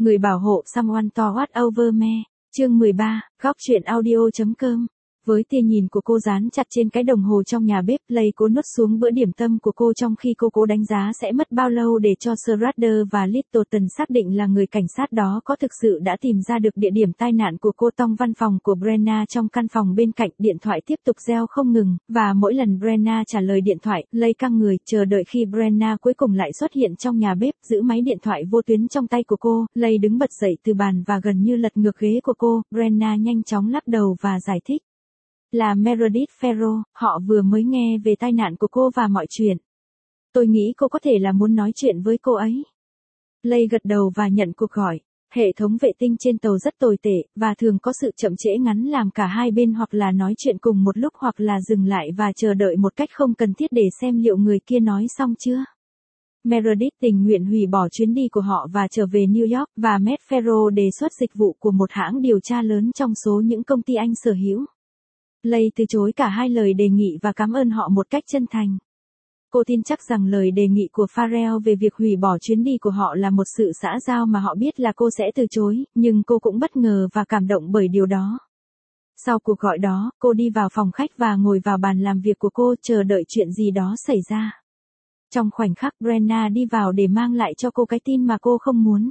Người bảo hộ someone to watch over me. Chương 13, góc truyện audio.com. Với tia nhìn của cô dán chặt trên cái đồng hồ trong nhà bếp, Lay cố nuốt xuống bữa điểm tâm của cô trong khi cô cố đánh giá sẽ mất bao lâu để cho Schrader và Littleton xác định là người cảnh sát đó có thực sự đã tìm ra được địa điểm tai nạn của cô. Trong văn phòng của Brenna trong căn phòng bên cạnh, điện thoại tiếp tục reo không ngừng, và mỗi lần Brenna trả lời điện thoại, Lay căng người, chờ đợi khi Brenna cuối cùng lại xuất hiện trong nhà bếp, giữ máy điện thoại vô tuyến trong tay của cô. Lay đứng bật dậy từ bàn và gần như lật ngược ghế của cô. Brenna nhanh chóng lắc đầu và giải thích. Là Meredith Farrow, họ vừa mới nghe về tai nạn của cô và mọi chuyện. Tôi nghĩ cô có thể là muốn nói chuyện với cô ấy. Lay gật đầu và nhận cuộc gọi. Hệ thống vệ tinh trên tàu rất tồi tệ, và thường có sự chậm trễ ngắn làm cả hai bên hoặc là nói chuyện cùng một lúc hoặc là dừng lại và chờ đợi một cách không cần thiết để xem liệu người kia nói xong chưa. Meredith tình nguyện hủy bỏ chuyến đi của họ và trở về New York, và Matt Farrow đề xuất dịch vụ của một hãng điều tra lớn trong số những công ty anh sở hữu. Lay từ chối cả hai lời đề nghị và cảm ơn họ một cách chân thành. Cô tin chắc rằng lời đề nghị của Farrell về việc hủy bỏ chuyến đi của họ là một sự xã giao mà họ biết là cô sẽ từ chối, nhưng cô cũng bất ngờ và cảm động bởi điều đó. Sau cuộc gọi đó, cô đi vào phòng khách và ngồi vào bàn làm việc của cô, chờ đợi chuyện gì đó xảy ra. Trong khoảnh khắc, Brenna đi vào để mang lại cho cô cái tin mà cô không muốn.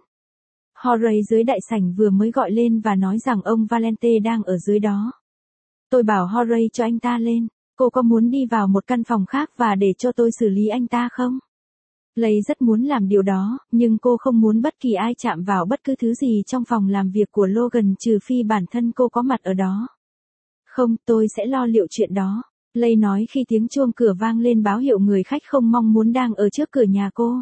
Horace dưới đại sảnh vừa mới gọi lên và nói rằng ông Valente đang ở dưới đó. Tôi bảo Horace cho anh ta lên. Cô có muốn đi vào một căn phòng khác và để cho tôi xử lý anh ta không? Lay rất muốn làm điều đó, nhưng cô không muốn bất kỳ ai chạm vào bất cứ thứ gì trong phòng làm việc của Logan trừ phi bản thân cô có mặt ở đó. Không, tôi sẽ lo liệu chuyện đó. Lay nói khi tiếng chuông cửa vang lên báo hiệu người khách không mong muốn đang ở trước cửa nhà cô.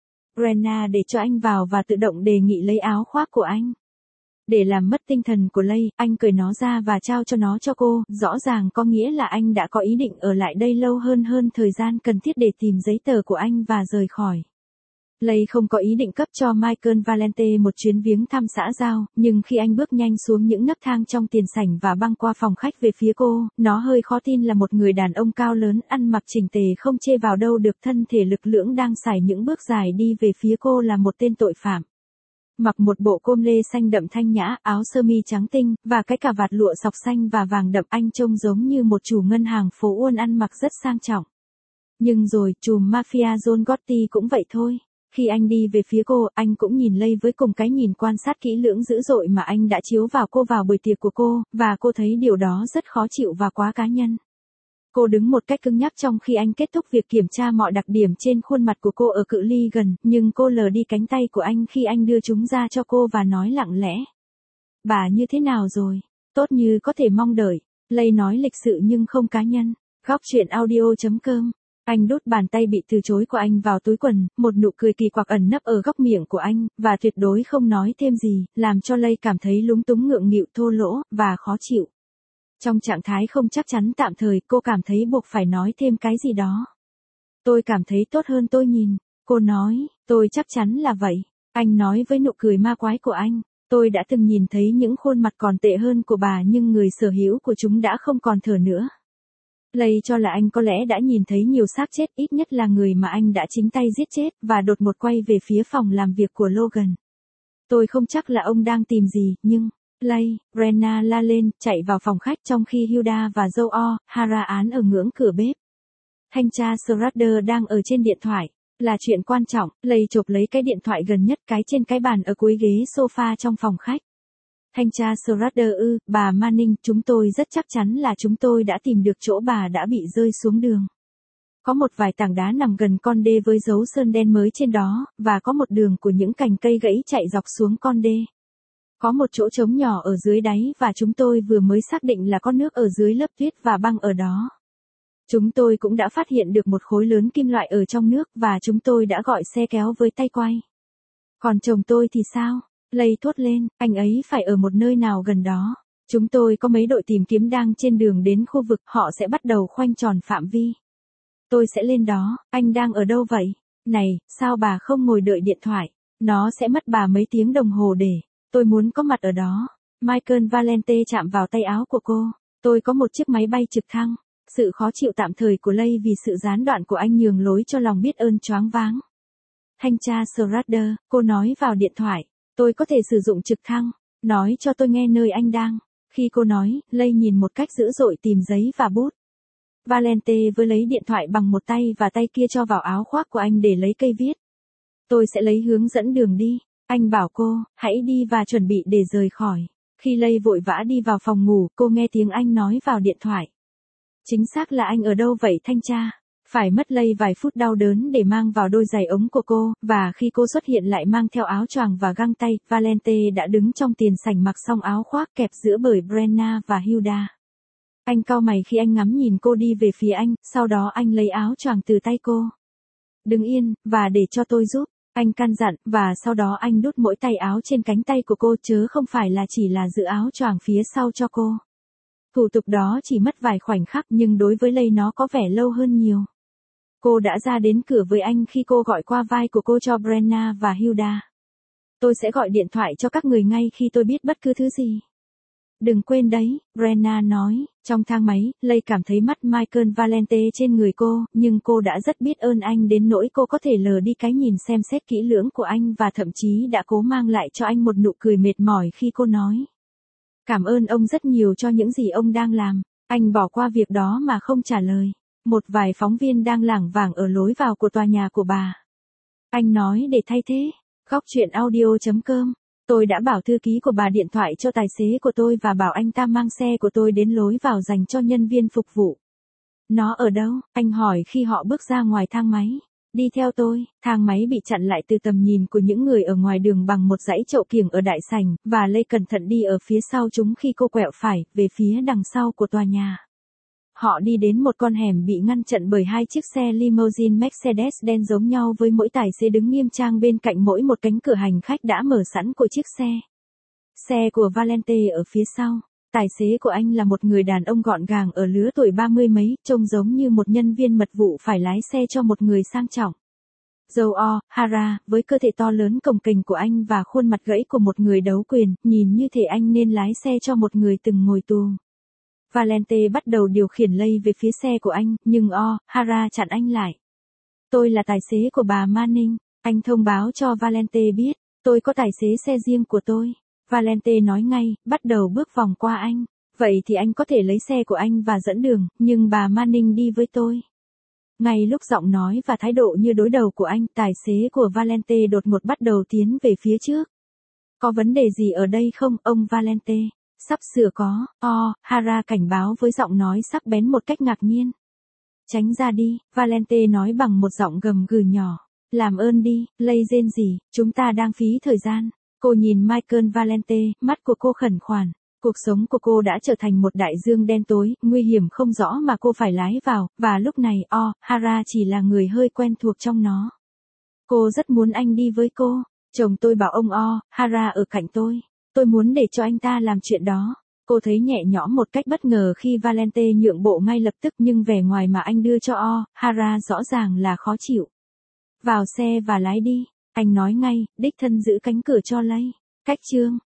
Brenna để cho anh vào và tự động đề nghị lấy áo khoác của anh. Để làm mất tinh thần của Lay, anh cởi nó ra và trao cho nó cho cô, rõ ràng có nghĩa là anh đã có ý định ở lại đây lâu hơn thời gian cần thiết để tìm giấy tờ của anh và rời khỏi. Lay không có ý định cấp cho Michael Valente một chuyến viếng thăm xã giao, nhưng khi anh bước nhanh xuống những nấc thang trong tiền sảnh và băng qua phòng khách về phía cô, nó hơi khó tin là một người đàn ông cao lớn ăn mặc chỉnh tề không chê vào đâu được, thân thể lực lưỡng đang sải những bước dài đi về phía cô là một tên tội phạm. Mặc một bộ com lê xanh đậm thanh nhã, áo sơ mi trắng tinh, và cái cà vạt lụa sọc xanh và vàng đậm, anh trông giống như một chủ ngân hàng phố Wall ăn mặc rất sang trọng. Nhưng rồi, trùm mafia John Gotti cũng vậy thôi. Khi anh đi về phía cô, anh cũng nhìn Lay với cùng cái nhìn quan sát kỹ lưỡng dữ dội mà anh đã chiếu vào cô vào buổi tiệc của cô, và cô thấy điều đó rất khó chịu và quá cá nhân. Cô đứng một cách cứng nhắc trong khi anh kết thúc việc kiểm tra mọi đặc điểm trên khuôn mặt của cô ở cự ly gần, nhưng cô lờ đi cánh tay của anh khi anh đưa chúng ra cho cô và nói lặng lẽ. Bà như thế nào rồi? Tốt như có thể mong đợi. Lay nói lịch sự nhưng không cá nhân. Góc truyện audio.com. Anh đút bàn tay bị từ chối của anh vào túi quần, một nụ cười kỳ quặc ẩn nấp ở góc miệng của anh, và tuyệt đối không nói thêm gì, làm cho Lay cảm thấy lúng túng, ngượng nghịu, thô lỗ, và khó chịu. Trong trạng thái không chắc chắn tạm thời, cô cảm thấy buộc phải nói thêm cái gì đó. Tôi cảm thấy tốt hơn tôi nhìn. Cô nói, tôi chắc chắn là vậy. Anh nói với nụ cười ma quái của anh. Tôi đã từng nhìn thấy những khuôn mặt còn tệ hơn của bà, nhưng người sở hữu của chúng đã không còn thở nữa. Lay cho là anh có lẽ đã nhìn thấy nhiều xác chết, ít nhất là người mà anh đã chính tay giết chết, và đột ngột quay về phía phòng làm việc của Logan. Tôi không chắc là ông đang tìm gì, nhưng... Lay, Brenna la lên, chạy vào phòng khách trong khi Hilda và Joe Hara án ở ngưỡng cửa bếp. Thanh tra Schrader đang ở trên điện thoại. Là chuyện quan trọng. Lay chộp lấy cái điện thoại gần nhất, cái trên cái bàn ở cuối ghế sofa trong phòng khách. Thanh tra Schrader bà Manning, chúng tôi rất chắc chắn là chúng tôi đã tìm được chỗ bà đã bị rơi xuống đường. Có một vài tảng đá nằm gần con đê với dấu sơn đen mới trên đó, và có một đường của những cành cây gãy chạy dọc xuống con đê. Có một chỗ trống nhỏ ở dưới đáy và chúng tôi vừa mới xác định là có nước ở dưới lớp tuyết và băng ở đó. Chúng tôi cũng đã phát hiện được một khối lớn kim loại ở trong nước và chúng tôi đã gọi xe kéo với tay quay. Còn chồng tôi thì sao? Lay thốt lên, anh ấy phải ở một nơi nào gần đó. Chúng tôi có mấy đội tìm kiếm đang trên đường đến khu vực, họ sẽ bắt đầu khoanh tròn phạm vi. Tôi sẽ lên đó. Anh đang ở đâu vậy? Này, sao bà không ngồi đợi điện thoại? Nó sẽ mất bà mấy tiếng đồng hồ để... Tôi muốn có mặt ở đó. Michael Valente chạm vào tay áo của cô. Tôi có một chiếc máy bay trực thăng. Sự khó chịu tạm thời của Lay vì sự gián đoạn của anh nhường lối cho lòng biết ơn choáng váng. Thanh tra Schrader, cô nói vào điện thoại. Tôi có thể sử dụng trực thăng. Nói cho tôi nghe nơi anh đang. Khi cô nói, Lay nhìn một cách dữ dội tìm giấy và bút. Valente vừa lấy điện thoại bằng một tay và tay kia cho vào áo khoác của anh để lấy cây viết. Tôi sẽ lấy hướng dẫn đường đi. Anh bảo cô, hãy đi và chuẩn bị để rời khỏi. Khi Lay vội vã đi vào phòng ngủ, cô nghe tiếng anh nói vào điện thoại. Chính xác là anh ở đâu vậy thanh tra? Phải mất Lay vài phút đau đớn để mang vào đôi giày ống của cô, và khi cô xuất hiện lại mang theo áo choàng và găng tay, Valente đã đứng trong tiền sảnh mặc xong áo khoác kẹp giữa bởi Brenna và Hilda. Anh cau mày khi anh ngắm nhìn cô đi về phía anh, sau đó anh lấy áo choàng từ tay cô. Đứng yên, và để cho tôi giúp. Anh căn dặn, và sau đó anh đút mỗi tay áo trên cánh tay của cô chớ không phải là chỉ là giữ áo choàng phía sau cho cô. Thủ tục đó chỉ mất vài khoảnh khắc nhưng đối với Lay nó có vẻ lâu hơn nhiều. Cô đã ra đến cửa với anh khi cô gọi qua vai của cô cho Brenna và Hilda. Tôi sẽ gọi điện thoại cho các người ngay khi tôi biết bất cứ thứ gì. Đừng quên đấy, Brenna nói. Trong thang máy, Lay cảm thấy mắt Michael Valente trên người cô, nhưng cô đã rất biết ơn anh đến nỗi cô có thể lờ đi cái nhìn xem xét kỹ lưỡng của anh và thậm chí đã cố mang lại cho anh một nụ cười mệt mỏi khi cô nói. Cảm ơn ông rất nhiều cho những gì ông đang làm. Anh bỏ qua việc đó mà không trả lời. Một vài phóng viên đang lảng vảng ở lối vào của tòa nhà của bà. Anh nói để thay thế. Góc chuyện audio.com. Tôi đã bảo thư ký của bà điện thoại cho tài xế của tôi và bảo anh ta mang xe của tôi đến lối vào dành cho nhân viên phục vụ. Nó ở đâu? Anh hỏi khi họ bước ra ngoài thang máy. Đi theo tôi. Thang máy bị chặn lại từ tầm nhìn của những người ở ngoài đường bằng một dãy chậu kiểng ở đại sảnh, và Lay cẩn thận đi ở phía sau chúng khi cô quẹo phải, về phía đằng sau của tòa nhà. Họ đi đến một con hẻm bị ngăn chặn bởi hai chiếc xe limousine Mercedes đen giống nhau với mỗi tài xế đứng nghiêm trang bên cạnh mỗi một cánh cửa hành khách đã mở sẵn của chiếc xe. Xe của Valente ở phía sau. Tài xế của anh là một người đàn ông gọn gàng ở lứa tuổi 30 mấy, trông giống như một nhân viên mật vụ phải lái xe cho một người sang trọng. Joe Hara, với cơ thể to lớn cồng kềnh của anh và khuôn mặt gãy của một người đấu quyền, nhìn như thể anh nên lái xe cho một người từng ngồi tù. Valente bắt đầu điều khiển Lay về phía xe của anh, nhưng Hara chặn anh lại. Tôi là tài xế của bà Manning. Anh thông báo cho Valente biết, tôi có tài xế xe riêng của tôi. Valente nói ngay, bắt đầu bước vòng qua anh. Vậy thì anh có thể lấy xe của anh và dẫn đường, nhưng bà Manning đi với tôi. Ngay lúc giọng nói và thái độ như đối đầu của anh, tài xế của Valente đột ngột bắt đầu tiến về phía trước. Có vấn đề gì ở đây không, ông Valente? Sắp sửa có, Hara cảnh báo với giọng nói sắc bén một cách ngạc nhiên. Tránh ra đi, Valente nói bằng một giọng gầm gừ nhỏ. Làm ơn đi, Lay rên rỉ, chúng ta đang phí thời gian. Cô nhìn Michael Valente, mắt của cô khẩn khoản. Cuộc sống của cô đã trở thành một đại dương đen tối, nguy hiểm không rõ mà cô phải lái vào, và lúc này Hara chỉ là người hơi quen thuộc trong nó. Cô rất muốn anh đi với cô. Chồng tôi bảo ông Hara ở cạnh tôi. Tôi muốn để cho anh ta làm chuyện đó. Cô thấy nhẹ nhõm một cách bất ngờ khi Valente nhượng bộ ngay lập tức nhưng vẻ ngoài mà anh đưa cho Hara rõ ràng là khó chịu. Vào xe và lái đi. Anh nói ngay, đích thân giữ cánh cửa cho Lay. Cách chương.